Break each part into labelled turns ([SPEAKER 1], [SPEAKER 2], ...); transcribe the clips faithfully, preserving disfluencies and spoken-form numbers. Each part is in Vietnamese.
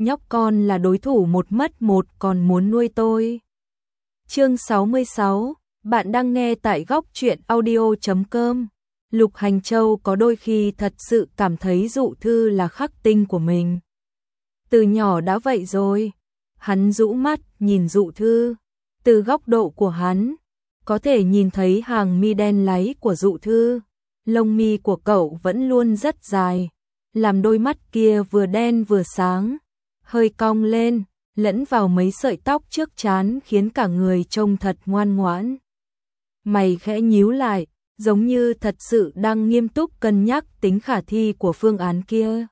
[SPEAKER 1] nhóc con là đối thủ một mất một còn muốn nuôi tôi. Chương sáu mươi sáu, bạn đang nghe tại góc truyện audio chấm com. Lục Hành Châu có đôi khi thật sự cảm thấy Dụ Thư là khắc tinh của mình. Từ nhỏ đã vậy rồi. Hắn rũ mắt nhìn Dụ Thư, từ góc độ của hắn, có thể nhìn thấy hàng mi đen láy của Dụ Thư. Lông mi của cậu vẫn luôn rất dài, làm đôi mắt kia vừa đen vừa sáng, hơi cong lên, lẫn vào mấy sợi tóc trước trán khiến cả người trông thật ngoan ngoãn. Mày khẽ nhíu lại, giống như thật sự đang nghiêm túc cân nhắc tính khả thi của phương án kia.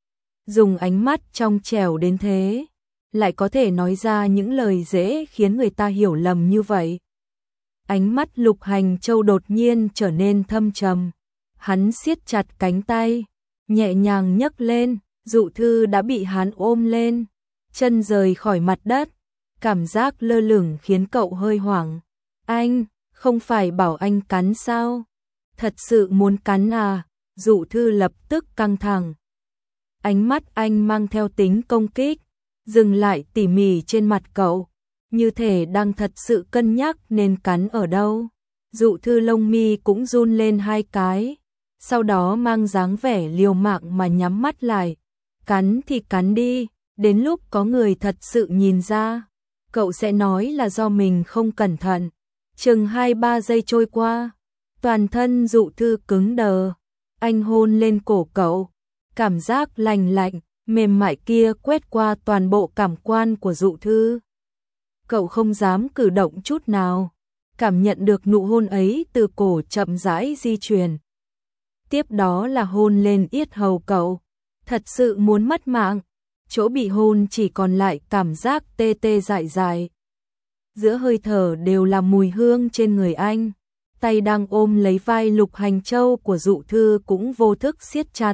[SPEAKER 1] Dùng ánh mắt trong trẻo đến thế, lại có thể nói ra những lời dễ khiến người ta hiểu lầm như vậy. Ánh mắt Lục Hành Châu đột nhiên trở nên thâm trầm. Hắn siết chặt cánh tay, nhẹ nhàng nhấc lên, Dụ Thư đã bị hắn ôm lên, chân rời khỏi mặt đất, cảm giác lơ lửng khiến cậu hơi hoảng. Anh, không phải bảo anh cắn sao? Thật sự muốn cắn à? Dụ Thư lập tức căng thẳng. Ánh mắt anh mang theo tính công kích, dừng lại tỉ mỉ trên mặt cậu, như thể đang thật sự cân nhắc nên cắn ở đâu. Dụ Thư lông mi cũng run lên hai cái, sau đó mang dáng vẻ liều mạng mà nhắm mắt lại. Cắn thì cắn đi, đến lúc có người thật sự nhìn ra, cậu sẽ nói là do mình không cẩn thận. Chừng hai ba giây trôi qua, toàn thân Dụ Thư cứng đờ, anh hôn lên cổ cậu, cảm giác lành lạnh, mềm mại kia quét qua toàn bộ cảm quan của Dụ Thư. Cậu không dám cử động chút nào, cảm nhận được nụ hôn ấy từ cổ chậm rãi di chuyển. Tiếp đó là hôn lên yết hầu cậu, thật sự muốn mất mạng, chỗ bị hôn chỉ còn lại cảm giác tê tê dại dại. Giữa hơi thở đều là mùi hương trên người anh, tay đang ôm lấy vai Lục Hành Châu của Dụ Thư cũng vô thức siết chặt.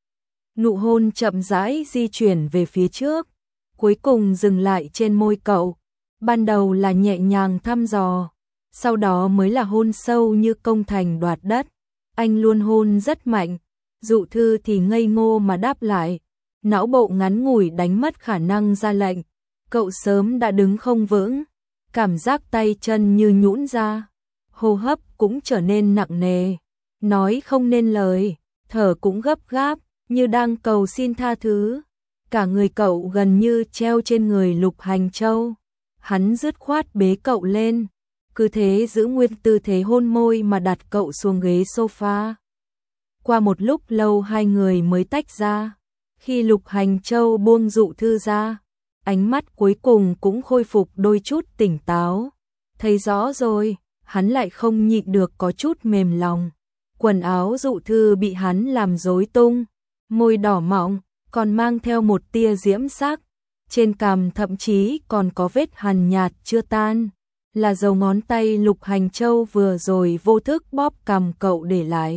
[SPEAKER 1] Nụ hôn chậm rãi di chuyển về phía trước, cuối cùng dừng lại trên môi cậu. Ban đầu là nhẹ nhàng thăm dò, sau đó mới là hôn sâu như công thành đoạt đất. Anh luôn hôn rất mạnh, Dụ Thư thì ngây ngô mà đáp lại, não bộ ngắn ngủi đánh mất khả năng ra lệnh. Cậu sớm đã đứng không vững, cảm giác tay chân như nhũn ra, hô hấp cũng trở nên nặng nề, nói không nên lời, thở cũng gấp gáp, như đang cầu xin tha thứ. Cả người cậu gần như treo trên người Lục Hành Châu. Hắn dứt khoát bế cậu lên, cứ thế giữ nguyên tư thế hôn môi mà đặt cậu xuống ghế sofa. Qua một lúc lâu hai người mới tách ra. Khi Lục Hành Châu buông Dụ Thư ra, ánh mắt cuối cùng cũng khôi phục đôi chút tỉnh táo. Thấy rõ rồi, hắn lại không nhịn được có chút mềm lòng. Quần áo Dụ Thư bị hắn làm rối tung, môi đỏ mọng, còn mang theo một tia diễm sắc. Trên cằm thậm chí còn có vết hằn nhạt chưa tan, là dấu ngón tay Lục Hành Châu vừa rồi vô thức bóp cằm cậu để lại.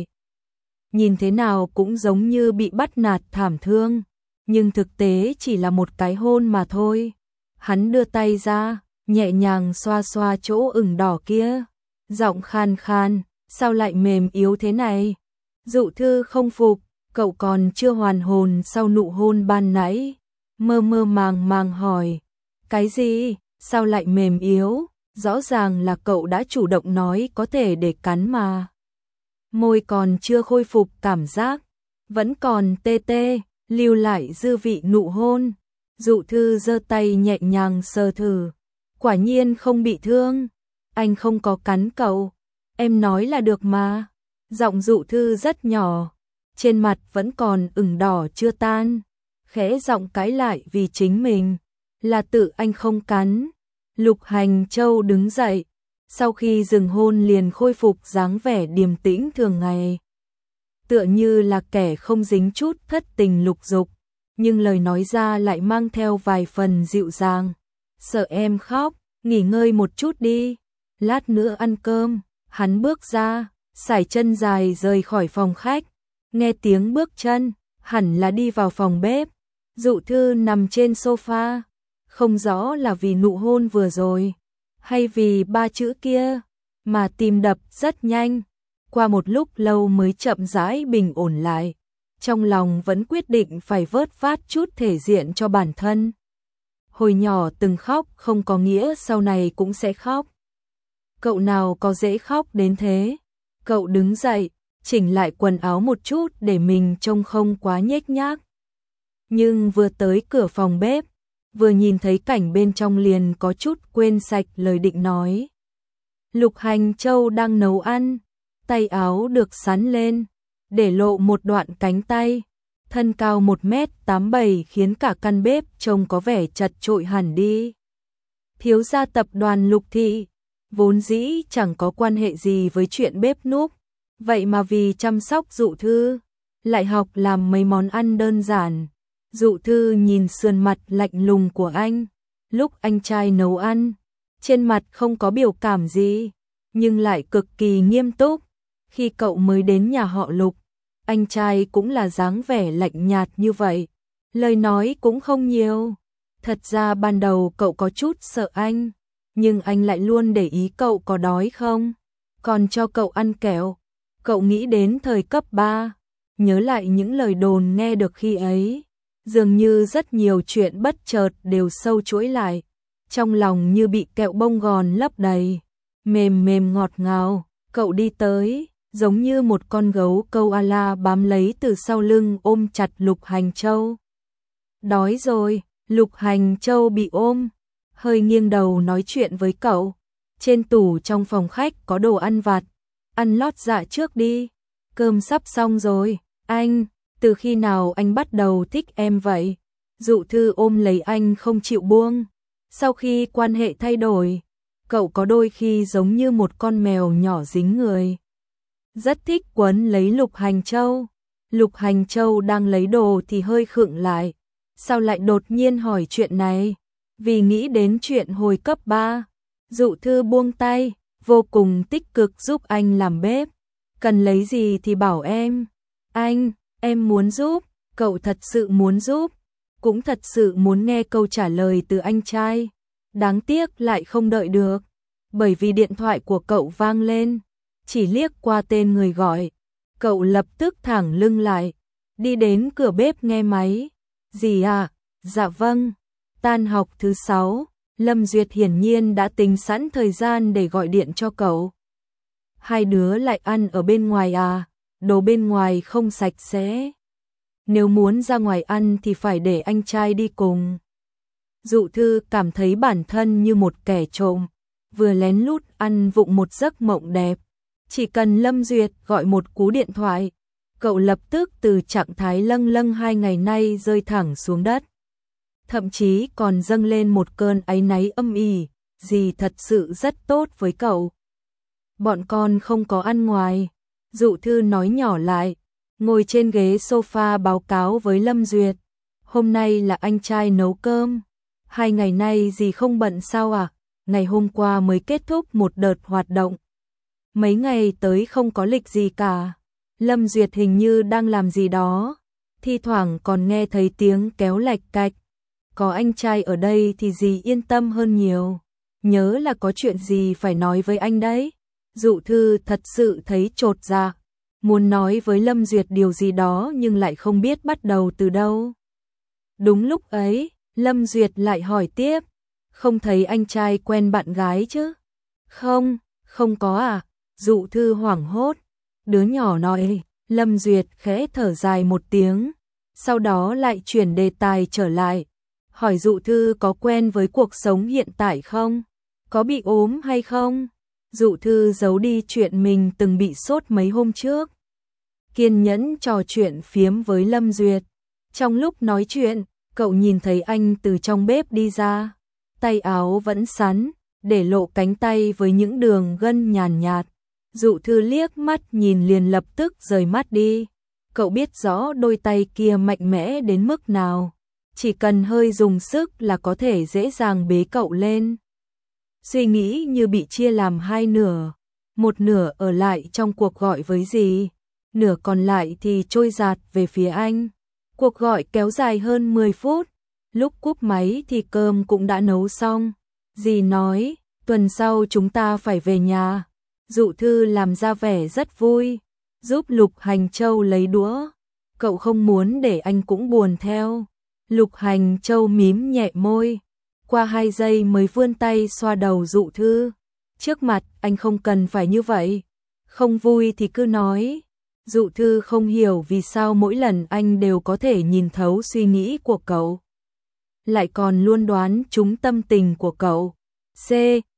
[SPEAKER 1] Nhìn thế nào cũng giống như bị bắt nạt thảm thương, nhưng thực tế chỉ là một cái hôn mà thôi. Hắn đưa tay ra, nhẹ nhàng xoa xoa chỗ ửng đỏ kia, giọng khan khan, sao lại mềm yếu thế này? Dụ Thư không phục, cậu còn chưa hoàn hồn sau nụ hôn ban nãy. Mơ mơ màng màng hỏi, cái gì, sao lại mềm yếu, rõ ràng là cậu đã chủ động nói có thể để cắn mà. Môi còn chưa khôi phục cảm giác, vẫn còn tê tê, lưu lại dư vị nụ hôn. Dụ Thư giơ tay nhẹ nhàng sờ thử, quả nhiên không bị thương, anh không có cắn cậu, em nói là được mà. Giọng Dụ Thư rất nhỏ, trên mặt vẫn còn ửng đỏ chưa tan. Khẽ giọng cãi lại vì chính mình, là tự anh không cắn. Lục Hành Châu đứng dậy, sau khi dừng hôn liền khôi phục dáng vẻ điềm tĩnh thường ngày. Tựa như là kẻ không dính chút thất tình lục dục, nhưng lời nói ra lại mang theo vài phần dịu dàng. Sợ em khóc, nghỉ ngơi một chút đi, lát nữa ăn cơm. Hắn bước ra, sải chân dài rời khỏi phòng khách, nghe tiếng bước chân, hẳn là đi vào phòng bếp. Dụ Thư nằm trên sofa, không rõ là vì nụ hôn vừa rồi, hay vì ba chữ kia, mà tim đập rất nhanh. Qua một lúc lâu mới chậm rãi bình ổn lại. trong lòng vẫn quyết định phải vớt vát chút thể diện cho bản thân. Hồi nhỏ từng khóc không có nghĩa sau này cũng sẽ khóc. Cậu nào có dễ khóc đến thế. Cậu đứng dậy, chỉnh lại quần áo một chút để mình trông không quá nhếch nhác. Nhưng vừa tới cửa phòng bếp, vừa nhìn thấy cảnh bên trong liền có chút quên sạch lời định nói. Lục Hành Châu đang nấu ăn, tay áo được xắn lên, để lộ một đoạn cánh tay, thân cao một mét tám bảy khiến cả căn bếp trông có vẻ chật chội hẳn đi. Thiếu gia tập đoàn Lục Thị, vốn dĩ chẳng có quan hệ gì với chuyện bếp núc, vậy mà vì chăm sóc Dụ Thư, lại học làm mấy món ăn đơn giản. Dụ Thư nhìn sườn mặt lạnh lùng của anh, lúc anh trai nấu ăn, trên mặt không có biểu cảm gì, nhưng lại cực kỳ nghiêm túc. Khi cậu mới đến nhà họ Lục, anh trai cũng là dáng vẻ lạnh nhạt như vậy, lời nói cũng không nhiều. Thật ra ban đầu cậu có chút sợ anh, nhưng anh lại luôn để ý cậu có đói không, còn cho cậu ăn kẹo. Cậu nghĩ đến thời cấp ba, nhớ lại những lời đồn nghe được khi ấy, dường như rất nhiều chuyện bất chợt đều sâu chuỗi lại, trong lòng như bị kẹo bông gòn lấp đầy, mềm mềm ngọt ngào. Cậu đi tới, giống như một con gấu koala bám lấy từ sau lưng ôm chặt Lục Hành Châu. Đói rồi. Lục Hành Châu bị ôm, hơi nghiêng đầu nói chuyện với cậu. Trên tủ trong phòng khách có đồ ăn vặt, ăn lót dạ trước đi. Cơm sắp xong rồi. Anh, từ khi nào anh bắt đầu thích em vậy? Dụ Thư ôm lấy anh không chịu buông. Sau khi quan hệ thay đổi, cậu có đôi khi giống như một con mèo nhỏ dính người. Rất thích quấn lấy Lục Hành Châu. Lục Hành Châu đang lấy đồ thì hơi khựng lại. Sao lại đột nhiên hỏi chuyện này? Vì nghĩ đến chuyện hồi cấp ba. Dụ Thư buông tay, vô cùng tích cực giúp anh làm bếp. Cần lấy gì thì bảo em. Anh, em muốn giúp. Cậu thật sự muốn giúp, cũng thật sự muốn nghe câu trả lời từ anh trai. Đáng tiếc lại không đợi được, bởi vì điện thoại của cậu vang lên. Chỉ liếc qua tên người gọi, cậu lập tức thẳng lưng lại, đi đến cửa bếp nghe máy. Gì à? Dạ vâng. Tan học thứ sáu, Lâm Duyệt hiển nhiên đã tính sẵn thời gian để gọi điện cho cậu. Hai đứa lại ăn ở bên ngoài à? Đồ bên ngoài không sạch sẽ. Nếu muốn ra ngoài ăn thì phải để anh trai đi cùng. Dụ Thư cảm thấy bản thân như một kẻ trộm, vừa lén lút ăn vụng một giấc mộng đẹp. Chỉ cần Lâm Duyệt gọi một cú điện thoại, cậu lập tức từ trạng thái lâng lâng hai ngày nay rơi thẳng xuống đất. Thậm chí còn dâng lên một cơn áy náy âm ỉ, dì thật sự rất tốt với cậu. Bọn con không có ăn ngoài. Dụ Thư nói nhỏ lại, ngồi trên ghế sofa báo cáo với Lâm Duyệt. Hôm nay là anh trai nấu cơm. Hai ngày nay dì không bận sao à? Ngày hôm qua mới kết thúc một đợt hoạt động. Mấy ngày tới không có lịch gì cả. Lâm Duyệt hình như đang làm gì đó. Thi thoảng còn nghe thấy tiếng kéo lạch cạch. Có anh trai ở đây thì dì yên tâm hơn nhiều. Nhớ là có chuyện gì phải nói với anh đấy. Dụ Thư thật sự thấy chột dạ, muốn nói với Lâm Duyệt điều gì đó nhưng lại không biết bắt đầu từ đâu. Đúng lúc ấy, Lâm Duyệt lại hỏi tiếp, không thấy anh trai quen bạn gái chứ? Không, không có à? Dụ Thư hoảng hốt, đứa nhỏ nói. Lâm Duyệt khẽ thở dài một tiếng, sau đó lại chuyển đề tài trở lại, hỏi Dụ Thư có quen với cuộc sống hiện tại không? Có bị ốm hay không? Dụ Thư giấu đi chuyện mình từng bị sốt mấy hôm trước, kiên nhẫn trò chuyện phiếm với Lâm Duyệt. Trong lúc nói chuyện, cậu nhìn thấy anh từ trong bếp đi ra, tay áo vẫn xắn, để lộ cánh tay với những đường gân nhàn nhạt. Dụ Thư liếc mắt nhìn liền lập tức rời mắt đi. Cậu biết rõ đôi tay kia mạnh mẽ đến mức nào, chỉ cần hơi dùng sức là có thể dễ dàng bế cậu lên. Suy nghĩ như bị chia làm hai nửa, một nửa ở lại trong cuộc gọi với dì, nửa còn lại thì trôi dạt về phía anh. Cuộc gọi kéo dài hơn mười phút, lúc cúp máy thì cơm cũng đã nấu xong. Dì nói, tuần sau chúng ta phải về nhà. Dụ Thư làm ra vẻ rất vui, giúp Lục Hành Châu lấy đũa. cậu không muốn để anh cũng buồn theo. Lục Hành Châu mím nhẹ môi, qua hai giây mới vươn tay xoa đầu Dụ Thư. Trước mặt anh không cần phải như vậy, không vui thì cứ nói. Dụ Thư không hiểu vì sao mỗi lần anh đều có thể nhìn thấu suy nghĩ của cậu, lại còn luôn đoán trúng tâm tình của cậu. C,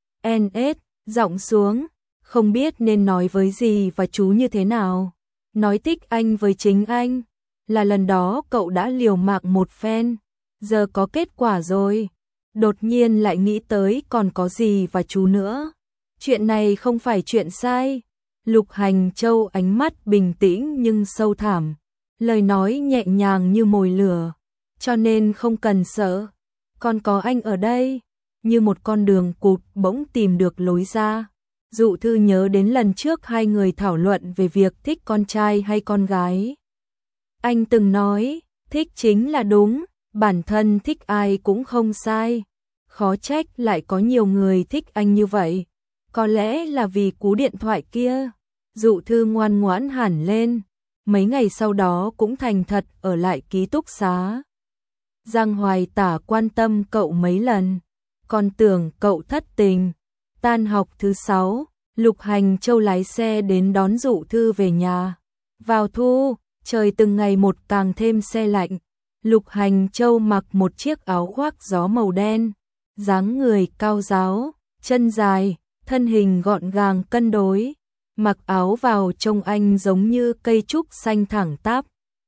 [SPEAKER 1] N, S, giọng xuống, không biết nên nói với gì và chú như thế nào. Nói thích anh với chính anh, là lần đó cậu đã liều mạng một phen, giờ có kết quả rồi. Đột nhiên lại nghĩ tới còn có gì và chú nữa. Chuyện này không phải chuyện sai. Lục Hành Châu ánh mắt bình tĩnh nhưng sâu thẳm, lời nói nhẹ nhàng như mồi lửa, cho nên không cần sợ, còn có anh ở đây. Như một con đường cụt bỗng tìm được lối ra. Dụ Thư nhớ đến lần trước hai người thảo luận về việc thích con trai hay con gái. Anh từng nói, thích chính là đúng, bản thân thích ai cũng không sai. Khó trách lại có nhiều người thích anh như vậy. Có lẽ là vì cú điện thoại kia. Dụ Thư ngoan ngoãn hẳn lên, mấy ngày sau đó cũng thành thật ở lại ký túc xá. Giang Hoài Tả quan tâm cậu mấy lần, còn tưởng cậu thất tình. Tan học thứ sáu, Lục Hành Châu lái xe đến đón Dụ Thư về nhà. Vào thu, trời từng ngày một càng thêm se lạnh. Lục Hành Châu mặc một chiếc áo khoác gió màu đen, dáng người cao ráo, chân dài, thân hình gọn gàng cân đối. Mặc áo vào trông anh giống như cây trúc xanh thẳng tắp.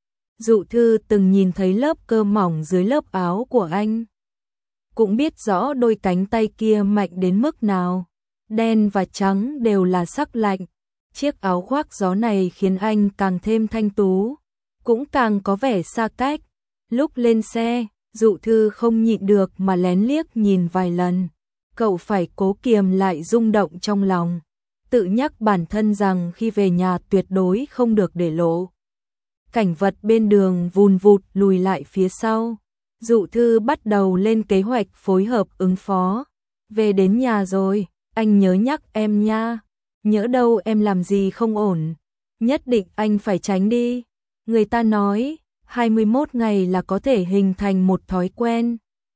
[SPEAKER 1] Dụ Thư từng nhìn thấy lớp cơ mỏng dưới lớp áo của anh, cũng biết rõ đôi cánh tay kia mạnh đến mức nào. Đen và trắng đều là sắc lạnh. Chiếc áo khoác gió này khiến anh càng thêm thanh tú, cũng càng có vẻ xa cách. Lúc lên xe, Dụ Thư không nhịn được mà lén liếc nhìn vài lần. Cậu phải cố kiềm lại rung động trong lòng, tự nhắc bản thân rằng khi về nhà tuyệt đối không được để lộ. Cảnh vật bên đường vùn vụt lùi lại phía sau. Dụ Thư bắt đầu lên kế hoạch phối hợp ứng phó. Về đến nhà rồi, anh nhớ nhắc em nha. Nhỡ đâu em làm gì không ổn, nhất định anh phải tránh đi. Người ta nói, hai mươi mốt ngày là có thể hình thành một thói quen.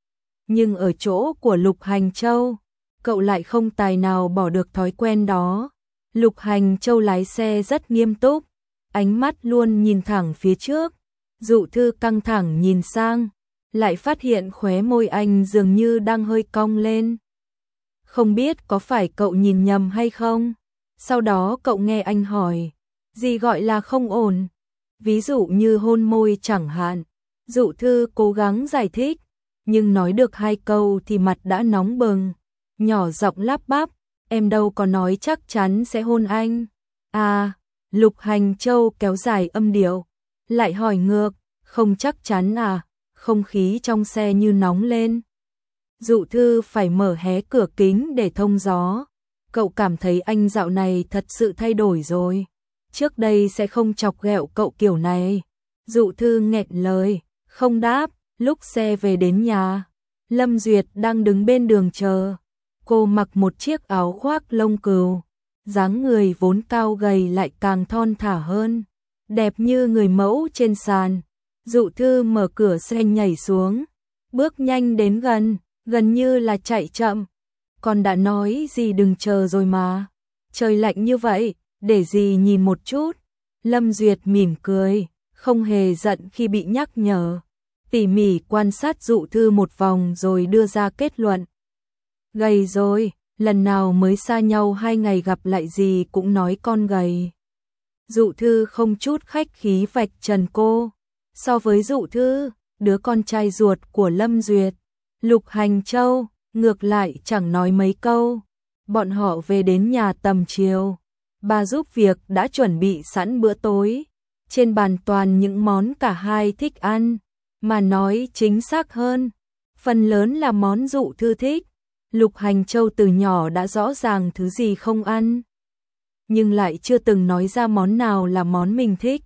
[SPEAKER 1] Nhưng ở chỗ của Lục Hành Châu, cậu lại không tài nào bỏ được thói quen đó. Lục Hành Châu lái xe rất nghiêm túc, ánh mắt luôn nhìn thẳng phía trước. Dụ Thư căng thẳng nhìn sang, lại phát hiện khóe môi anh dường như đang hơi cong lên. Không biết có phải cậu nhìn nhầm hay không? Sau đó cậu nghe anh hỏi, gì gọi là không ổn? Ví dụ như hôn môi chẳng hạn. Dụ Thư cố gắng giải thích, nhưng nói được hai câu thì mặt đã nóng bừng, nhỏ giọng lắp bắp, em đâu có nói chắc chắn sẽ hôn anh. À, Lục Hành Châu kéo dài âm điệu, lại hỏi ngược, không chắc chắn à? Không khí trong xe như nóng lên. Dụ Thư phải mở hé cửa kính để thông gió. Cậu cảm thấy anh dạo này thật sự thay đổi rồi. Trước đây sẽ không chọc ghẹo cậu kiểu này. Dụ Thư nghẹn lời, không đáp. Lúc xe về đến nhà, Lâm Duyệt đang đứng bên đường chờ. Cô mặc một chiếc áo khoác lông cừu, dáng người vốn cao gầy lại càng thon thả hơn, đẹp như người mẫu trên sàn. Dụ Thư mở cửa xe nhảy xuống, bước nhanh đến gần, gần như là chạy chậm. Con đã nói gì đừng chờ rồi mà. Trời lạnh như vậy, để gì nhìn một chút. Lâm Duyệt mỉm cười, không hề giận khi bị nhắc nhở. Tỉ mỉ quan sát Dụ Thư một vòng rồi đưa ra kết luận. Gầy rồi, lần nào mới xa nhau hai ngày gặp lại gì cũng nói con gầy. Dụ Thư không chút khách khí vạch trần cô. So với Dụ Thư, đứa con trai ruột của Lâm Duyệt, Lục Hành Châu, ngược lại chẳng nói mấy câu. Bọn họ về đến nhà tầm chiều. Bà giúp việc đã chuẩn bị sẵn bữa tối. Trên bàn toàn những món cả hai thích ăn. Mà nói chính xác hơn, phần lớn là món Dụ Thư thích. Lục Hành Châu từ nhỏ đã rõ ràng thứ gì không ăn, nhưng lại chưa từng nói ra món nào là món mình thích.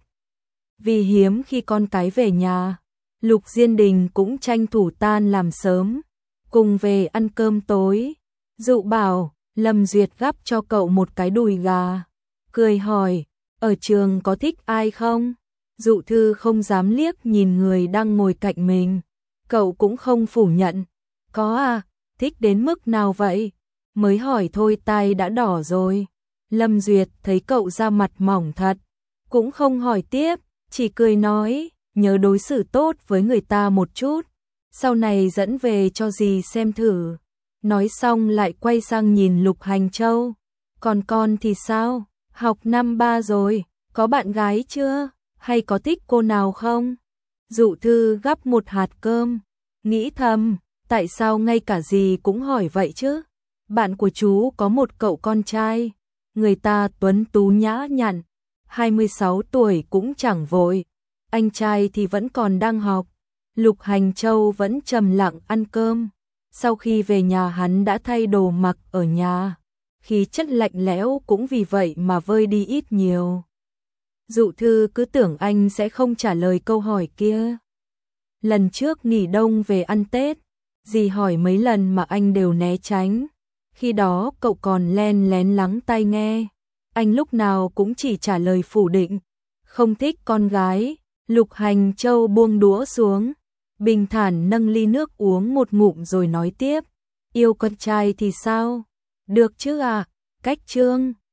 [SPEAKER 1] Vì hiếm khi con cái về nhà, Lục Diên Đình cũng tranh thủ tan làm sớm, cùng về ăn cơm tối. Dụ bảo, Lâm Duyệt gắp cho cậu một cái đùi gà, cười hỏi, ở trường có thích ai không? Dụ Thư không dám liếc nhìn người đang ngồi cạnh mình. Cậu cũng không phủ nhận. Có à, thích đến mức nào vậy? Mới hỏi thôi tai đã đỏ rồi. Lâm Duyệt thấy cậu ra mặt mỏng thật, cũng không hỏi tiếp, chỉ cười nói, nhớ đối xử tốt với người ta một chút, sau này dẫn về cho dì xem thử. Nói xong lại quay sang nhìn Lục Hành Châu. Còn con thì sao? Học năm ba rồi, có bạn gái chưa? Hay có thích cô nào không? Dụ Thư gắp một hạt cơm, nghĩ thầm, tại sao ngay cả dì cũng hỏi vậy chứ? Bạn của chú có một cậu con trai, người ta tuấn tú nhã nhặn, hai mươi sáu tuổi cũng chẳng vội, anh trai thì vẫn còn đang học. Lục Hành Châu vẫn trầm lặng ăn cơm, sau khi về nhà hắn đã thay đồ mặc ở nhà, khí chất lạnh lẽo cũng vì vậy mà vơi đi ít nhiều. Dụ Thư cứ tưởng anh sẽ không trả lời câu hỏi kia. Lần trước nghỉ đông về ăn Tết, dì hỏi mấy lần mà anh đều né tránh. Khi đó cậu còn len lén lắng tai nghe, anh lúc nào cũng chỉ trả lời phủ định, không thích con gái. Lục Hành Châu buông đũa xuống, bình thản nâng ly nước uống một ngụm rồi nói tiếp, yêu con trai thì sao? Được chứ à, cách Trương